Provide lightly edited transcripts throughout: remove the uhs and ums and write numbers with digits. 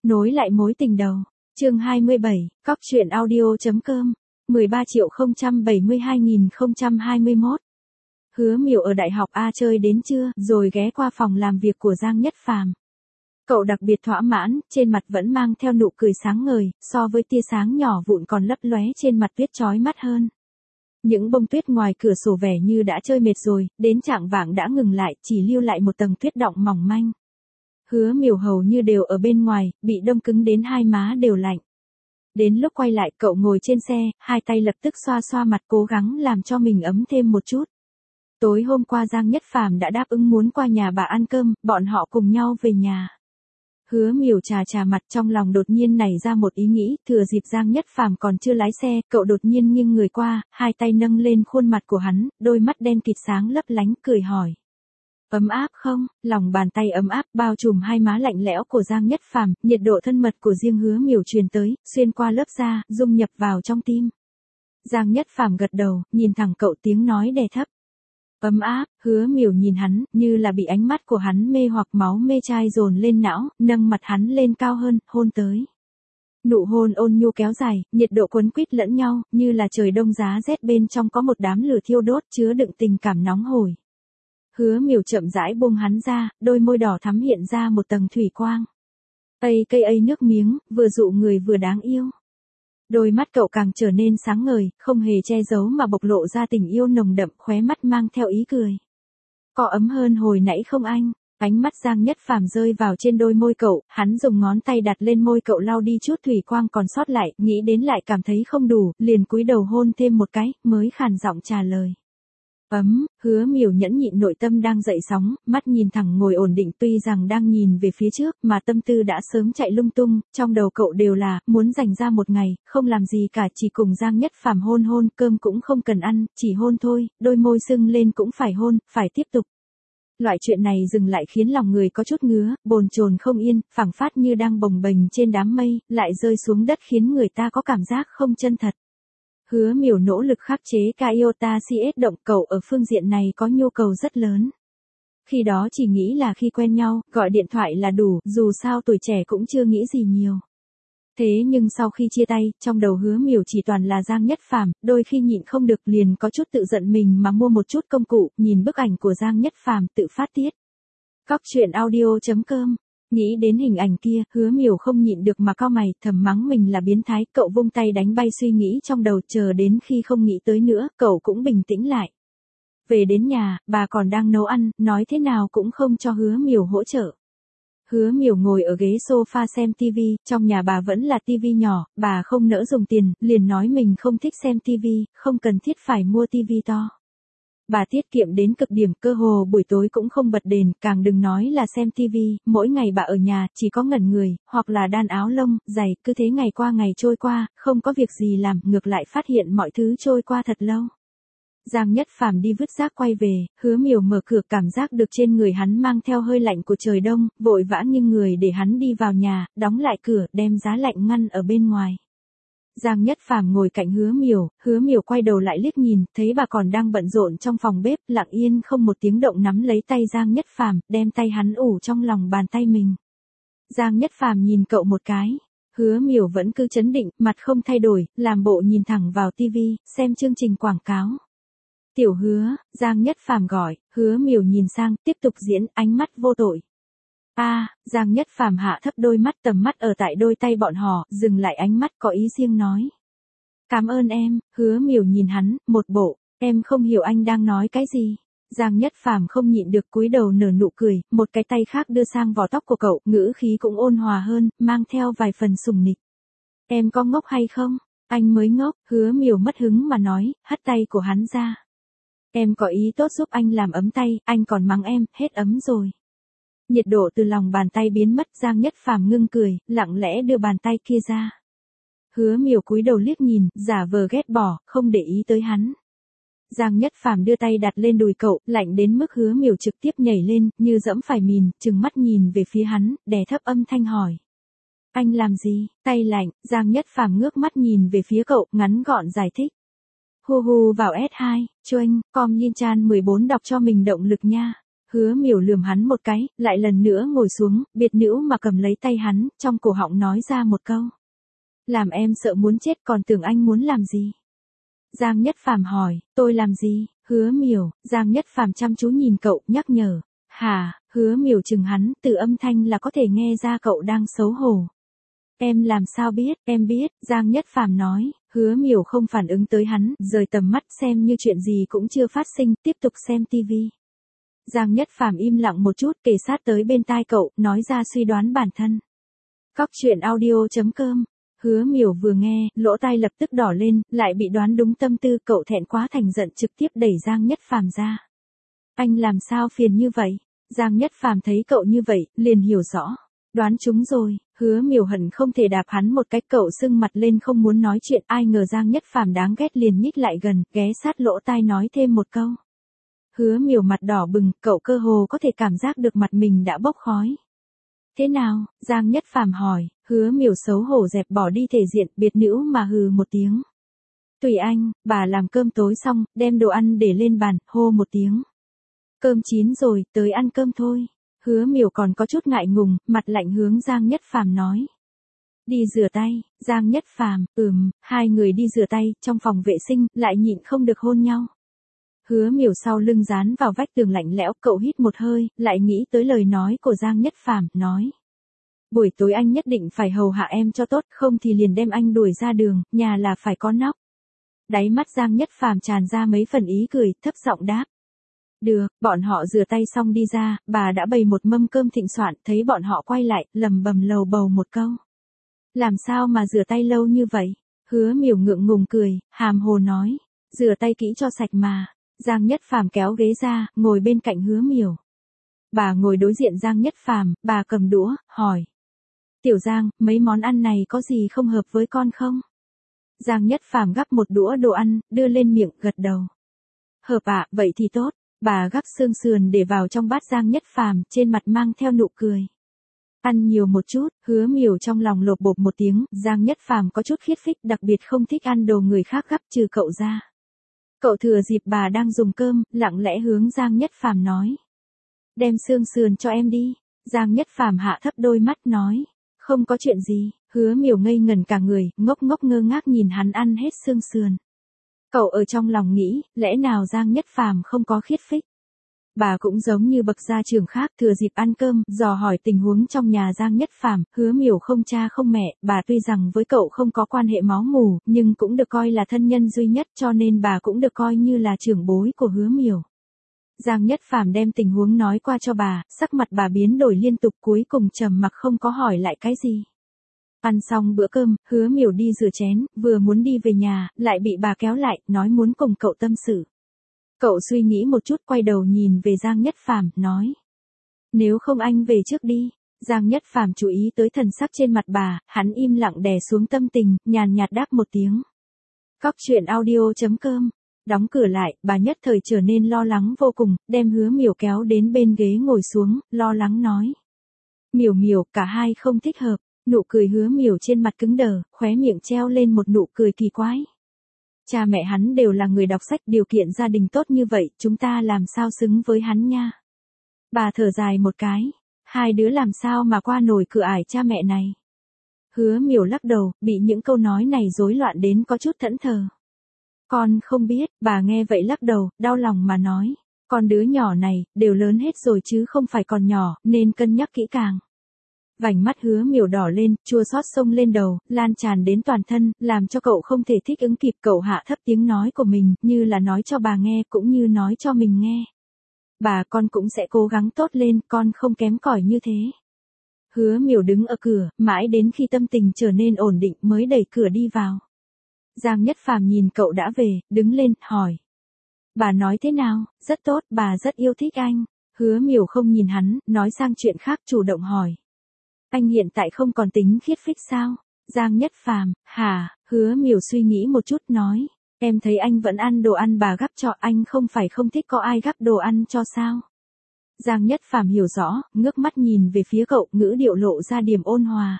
Nối lại mối tình đầu. Chương 27, Cóc truyện audio.com. 13.072.021. Hứa Miểu ở đại học A chơi đến trưa, rồi ghé qua phòng làm việc của Giang Nhất Phàm. Cậu đặc biệt thỏa mãn, trên mặt vẫn mang theo nụ cười sáng ngời, so với tia sáng nhỏ vụn còn lấp lóe trên mặt tuyết chói mắt hơn. Những bông tuyết ngoài cửa sổ vẻ như đã chơi mệt rồi, đến chạng vạng đã ngừng lại, chỉ lưu lại một tầng tuyết đọng mỏng manh. Hứa Miểu hầu như đều ở bên ngoài, bị đông cứng đến hai má đều lạnh. Đến lúc quay lại, cậu ngồi trên xe, hai tay lập tức xoa xoa mặt cố gắng làm cho mình ấm thêm một chút. Tối hôm qua Giang Nhất Phàm đã đáp ứng muốn qua nhà bà ăn cơm, bọn họ cùng nhau về nhà. Hứa Miểu chà mặt, trong lòng đột nhiên nảy ra một ý nghĩ, thừa dịp Giang Nhất Phàm còn chưa lái xe, cậu đột nhiên nghiêng người qua, hai tay nâng lên khuôn mặt của hắn, đôi mắt đen kịt sáng lấp lánh, cười hỏi. Ấm áp không? Lòng bàn tay ấm áp bao trùm hai má lạnh lẽo của Giang Nhất Phàm, nhiệt độ thân mật của riêng Hứa Miểu truyền tới, xuyên qua lớp da, dung nhập vào trong tim. Giang Nhất Phàm gật đầu, nhìn thẳng cậu, tiếng nói đè thấp. Ấm áp. Hứa Miểu nhìn hắn, như là bị ánh mắt của hắn mê hoặc, máu mê chai dồn lên não, nâng mặt hắn lên cao hơn, hôn tới. Nụ hôn ôn nhu kéo dài, nhiệt độ quấn quýt lẫn nhau, như là trời đông giá rét bên trong có một đám lửa thiêu đốt chứa đựng tình cảm nóng hổi. Hứa Miểu chậm rãi buông hắn ra, đôi môi đỏ thắm hiện ra một tầng thủy quang. Cây nước miếng, vừa dụ người vừa đáng yêu. Đôi mắt cậu càng trở nên sáng ngời, không hề che giấu mà bộc lộ ra tình yêu nồng đậm, khóe mắt mang theo ý cười. Có ấm hơn hồi nãy không anh? Ánh mắt Giang Nhất Phàm rơi vào trên đôi môi cậu, hắn dùng ngón tay đặt lên môi cậu lau đi chút thủy quang còn sót lại, nghĩ đến lại cảm thấy không đủ, liền cúi đầu hôn thêm một cái, mới khàn giọng trả lời. Hứa Miểu nhẫn nhịn nội tâm đang dậy sóng, mắt nhìn thẳng ngồi ổn định, tuy rằng đang nhìn về phía trước, mà tâm tư đã sớm chạy lung tung, trong đầu cậu đều là, muốn dành ra một ngày, không làm gì cả, chỉ cùng Giang Nhất Phàm hôn, cơm cũng không cần ăn, chỉ hôn thôi, đôi môi sưng lên cũng phải hôn, phải tiếp tục. Loại chuyện này dừng lại khiến lòng người có chút ngứa, bồn chồn không yên, phảng phất như đang bồng bềnh trên đám mây, lại rơi xuống đất khiến người ta có cảm giác không chân thật. Hứa Miểu nỗ lực khắc chế cái iota CS động, cậu ở phương diện này có nhu cầu rất lớn. Khi đó chỉ nghĩ là khi quen nhau, gọi điện thoại là đủ, dù sao tuổi trẻ cũng chưa nghĩ gì nhiều. Thế nhưng sau khi chia tay, trong đầu Hứa Miểu chỉ toàn là Giang Nhất Phàm, đôi khi nhịn không được liền có chút tự giận mình mà mua một chút công cụ, nhìn bức ảnh của Giang Nhất Phàm tự phát tiết. Cóc truyện audio.com. Nghĩ đến hình ảnh kia, Hứa Miểu không nhịn được mà cau mày, thầm mắng mình là biến thái, cậu vung tay đánh bay suy nghĩ trong đầu, chờ đến khi không nghĩ tới nữa, cậu cũng bình tĩnh lại. Về đến nhà, bà còn đang nấu ăn, nói thế nào cũng không cho Hứa Miểu hỗ trợ. Hứa Miểu ngồi ở ghế sofa xem TV, trong nhà bà vẫn là TV nhỏ, bà không nỡ dùng tiền, liền nói mình không thích xem TV, không cần thiết phải mua TV to. Bà tiết kiệm đến cực điểm, cơ hồ buổi tối cũng không bật đèn, càng đừng nói là xem TV, mỗi ngày bà ở nhà, chỉ có ngẩn người, hoặc là đan áo lông, giày, cứ thế ngày qua ngày trôi qua, không có việc gì làm, ngược lại phát hiện mọi thứ trôi qua thật lâu. Giang Nhất Phàm đi vứt rác quay về, Hứa Miểu mở cửa, cảm giác được trên người hắn mang theo hơi lạnh của trời đông, vội vã nghiêng người để hắn đi vào nhà, đóng lại cửa, đem giá lạnh ngăn ở bên ngoài. Giang Nhất Phàm ngồi cạnh Hứa Miểu quay đầu lại liếc nhìn, thấy bà còn đang bận rộn trong phòng bếp, lặng yên không một tiếng động nắm lấy tay Giang Nhất Phàm, đem tay hắn ủ trong lòng bàn tay mình. Giang Nhất Phàm nhìn cậu một cái, Hứa Miểu vẫn cứ trấn định, mặt không thay đổi, làm bộ nhìn thẳng vào TV, xem chương trình quảng cáo. Tiểu Hứa, Giang Nhất Phàm gọi, Hứa Miểu nhìn sang, tiếp tục diễn, ánh mắt vô tội. Giang Nhất Phàm hạ thấp đôi mắt, tầm mắt ở tại đôi tay bọn họ, dừng lại ánh mắt có ý riêng nói. Cảm ơn em. Hứa Miểu nhìn hắn, một bộ, em không hiểu anh đang nói cái gì. Giang Nhất Phàm không nhịn được cúi đầu nở nụ cười, một cái tay khác đưa sang vò tóc của cậu, ngữ khí cũng ôn hòa hơn, mang theo vài phần sủng nịch. Em có ngốc hay không? Anh mới ngốc. Hứa Miểu mất hứng mà nói, hất tay của hắn ra. Em có ý tốt giúp anh làm ấm tay, anh còn mắng em, hết ấm rồi. Nhiệt độ từ lòng bàn tay biến mất, Giang Nhất Phàm ngưng cười, lặng lẽ đưa bàn tay kia ra. Hứa Miểu cúi đầu liếc nhìn, giả vờ ghét bỏ, không để ý tới hắn. Giang Nhất Phàm đưa tay đặt lên đùi cậu, lạnh đến mức Hứa Miểu trực tiếp nhảy lên, như dẫm phải mìn, trừng mắt nhìn về phía hắn, đè thấp âm thanh hỏi. Anh làm gì? Tay lạnh. Giang Nhất Phàm ngước mắt nhìn về phía cậu, ngắn gọn giải thích. Hu vào S2, Chuanh, com Yin Chan 14 đọc cho mình động lực nha. Hứa Miểu lườm hắn một cái, lại lần nữa ngồi xuống, biệt nữ mà cầm lấy tay hắn, trong cổ họng nói ra một câu. Làm em sợ muốn chết, còn tưởng anh muốn làm gì? Giang Nhất Phàm hỏi, tôi làm gì? Hứa Miểu, Giang Nhất Phàm chăm chú nhìn cậu, nhắc nhở. Hả? Hứa Miểu chừng hắn, từ âm thanh là có thể nghe ra cậu đang xấu hổ. Em làm sao biết, em biết, Giang Nhất Phàm nói. Hứa Miểu không phản ứng tới hắn, rời tầm mắt xem như chuyện gì cũng chưa phát sinh, tiếp tục xem tivi. Giang Nhất Phàm im lặng một chút, kề sát tới bên tai cậu, nói ra suy đoán bản thân. Cóc truyện audio.com. Hứa Miểu vừa nghe, lỗ tai lập tức đỏ lên, lại bị đoán đúng tâm tư, cậu thẹn quá thành giận trực tiếp đẩy Giang Nhất Phàm ra. Anh làm sao phiền như vậy? Giang Nhất Phàm thấy cậu như vậy, liền hiểu rõ. Đoán chúng rồi, Hứa Miểu hận không thể đạp hắn một cái, cậu sưng mặt lên không muốn nói chuyện, ai ngờ Giang Nhất Phàm đáng ghét liền nhích lại gần, ghé sát lỗ tai nói thêm một câu. Hứa Miểu mặt đỏ bừng, cậu cơ hồ có thể cảm giác được mặt mình đã bốc khói. Thế nào? Giang Nhất Phàm hỏi. Hứa Miểu xấu hổ dẹp bỏ đi thể diện, biệt nữ mà hừ một tiếng. Tùy anh, bà làm cơm tối xong, đem đồ ăn để lên bàn, hô một tiếng. Cơm chín rồi, tới ăn cơm thôi. Hứa Miểu còn có chút ngại ngùng, mặt lạnh hướng Giang Nhất Phàm nói. Đi rửa tay. Giang Nhất Phàm, hai người đi rửa tay, trong phòng vệ sinh, lại nhịn không được hôn nhau. Hứa Miểu sau lưng dán vào vách tường lạnh lẽo, cậu hít một hơi, lại nghĩ tới lời nói của Giang Nhất Phàm, nói. Buổi tối anh nhất định phải hầu hạ em cho tốt, không thì liền đem anh đuổi ra đường, nhà là phải có nóc. Đáy mắt Giang Nhất Phàm tràn ra mấy phần ý cười, thấp giọng đáp. Được, bọn họ rửa tay xong đi ra, bà đã bày một mâm cơm thịnh soạn, thấy bọn họ quay lại, lầm bầm lầu bầu một câu. Làm sao mà rửa tay lâu như vậy? Hứa Miểu ngượng ngùng cười, hàm hồ nói. Rửa tay kỹ cho sạch mà. Giang Nhất Phàm kéo ghế ra, ngồi bên cạnh Hứa Miểu. Bà ngồi đối diện Giang Nhất Phàm, bà cầm đũa, hỏi. Tiểu Giang, mấy món ăn này có gì không hợp với con không? Giang Nhất Phàm gắp một đũa đồ ăn, đưa lên miệng, gật đầu. Hợp ạ, vậy thì tốt. Bà gắp xương sườn để vào trong bát Giang Nhất Phàm, trên mặt mang theo nụ cười. Ăn nhiều một chút, Hứa Miểu trong lòng lột bột một tiếng, Giang Nhất Phàm có chút khiết phích, đặc biệt không thích ăn đồ người khác gắp trừ cậu ra. Cậu thừa dịp bà đang dùng cơm, lặng lẽ hướng Giang Nhất Phàm nói. Đem xương sườn cho em đi. Giang Nhất Phàm hạ thấp đôi mắt nói. Không có chuyện gì. Hứa Miểu ngây ngẩn cả người, ngốc ngốc ngơ ngác nhìn hắn ăn hết xương sườn. Cậu ở trong lòng nghĩ, lẽ nào Giang Nhất Phàm không có khiết phích? Bà cũng giống như bậc gia trưởng khác, thừa dịp ăn cơm, dò hỏi tình huống trong nhà Giang Nhất Phàm. Hứa Miểu không cha không mẹ, bà tuy rằng với cậu không có quan hệ máu mủ, nhưng cũng được coi là thân nhân duy nhất, cho nên bà cũng được coi như là trưởng bối của Hứa Miểu. Giang Nhất Phàm đem tình huống nói qua cho bà, sắc mặt bà biến đổi liên tục, cuối cùng trầm mặc không có hỏi lại cái gì. Ăn xong bữa cơm, Hứa Miểu đi rửa chén, vừa muốn đi về nhà, lại bị bà kéo lại, nói muốn cùng cậu tâm sự. Cậu suy nghĩ một chút, quay đầu nhìn về Giang Nhất Phàm, nói. Nếu không anh về trước đi. Giang Nhất Phàm chú ý tới thần sắc trên mặt bà, hắn im lặng đè xuống tâm tình, nhàn nhạt đáp một tiếng. Cóc truyện audio.com. Đóng cửa lại, bà nhất thời trở nên lo lắng vô cùng, đem Hứa Miểu kéo đến bên ghế ngồi xuống, lo lắng nói. Miểu Miểu, cả hai không thích hợp. Nụ cười Hứa Miểu trên mặt cứng đờ, khóe miệng treo lên một nụ cười kỳ quái. Cha mẹ hắn đều là người đọc sách, điều kiện gia đình tốt như vậy, chúng ta làm sao xứng với hắn nha. Bà thở dài một cái, hai đứa làm sao mà qua nổi cửa ải cha mẹ này. Hứa Miểu lắc đầu, bị những câu nói này rối loạn đến có chút thẫn thờ. Con không biết, bà nghe vậy lắc đầu, đau lòng mà nói. Con đứa nhỏ này, đều lớn hết rồi chứ không phải còn nhỏ, nên cân nhắc kỹ càng. Vành mắt Hứa Miểu đỏ lên, chua xót xông lên đầu, lan tràn đến toàn thân, làm cho cậu không thể thích ứng kịp. Cậu hạ thấp tiếng nói của mình, như là nói cho bà nghe, cũng như nói cho mình nghe. Bà, con cũng sẽ cố gắng tốt lên, con không kém cỏi như thế. Hứa Miểu đứng ở cửa, mãi đến khi tâm tình trở nên ổn định mới đẩy cửa đi vào. Giang Nhất Phàm nhìn cậu đã về, đứng lên, hỏi. Bà nói thế nào? Rất tốt, bà rất yêu thích anh. Hứa Miểu không nhìn hắn, nói sang chuyện khác, chủ động hỏi. Anh hiện tại không còn tính khiết phích sao? Giang Nhất Phàm, hả? Hứa Miểu suy nghĩ một chút, nói. Em thấy anh vẫn ăn đồ ăn bà gắp cho, anh không phải không thích có ai gắp đồ ăn cho sao? Giang Nhất Phàm hiểu rõ, ngước mắt nhìn về phía cậu, ngữ điệu lộ ra điểm ôn hòa.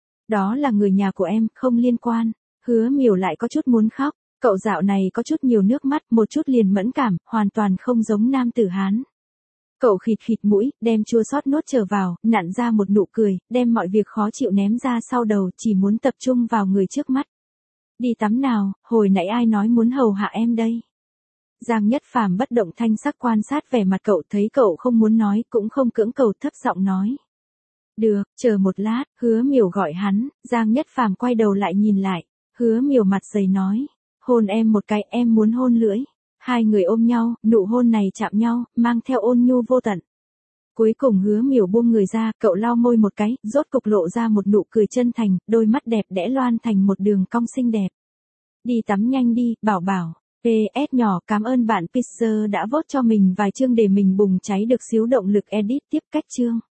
Đó là người nhà của em, không liên quan. Hứa Miểu lại có chút muốn khóc, cậu dạo này có chút nhiều nước mắt, một chút liền mẫn cảm, hoàn toàn không giống nam tử Hán. Cậu khịt khịt mũi, đem chua xót nuốt trở vào, nặn ra một nụ cười, đem mọi việc khó chịu ném ra sau đầu, chỉ muốn tập trung vào người trước mắt. Đi tắm nào, hồi nãy ai nói muốn hầu hạ em đây? Giang Nhất Phàm bất động thanh sắc quan sát vẻ mặt cậu, thấy cậu không muốn nói, cũng không cưỡng cầu, thấp giọng nói. Được, chờ một lát, Hứa Miểu gọi hắn. Giang Nhất Phàm quay đầu lại nhìn lại, Hứa Miểu mặt dày nói. Hôn em một cái, em muốn hôn lưỡi. Hai người ôm nhau, nụ hôn này chạm nhau, mang theo ôn nhu vô tận. Cuối cùng Hứa Miểu buông người ra, cậu lau môi một cái, rốt cục lộ ra một nụ cười chân thành, đôi mắt đẹp đẽ loan thành một đường cong xinh đẹp. Đi tắm nhanh đi, bảo bảo. PS nhỏ, cảm ơn bạn Pizzer đã vote cho mình vài chương để mình bùng cháy được xíu động lực edit tiếp cách chương.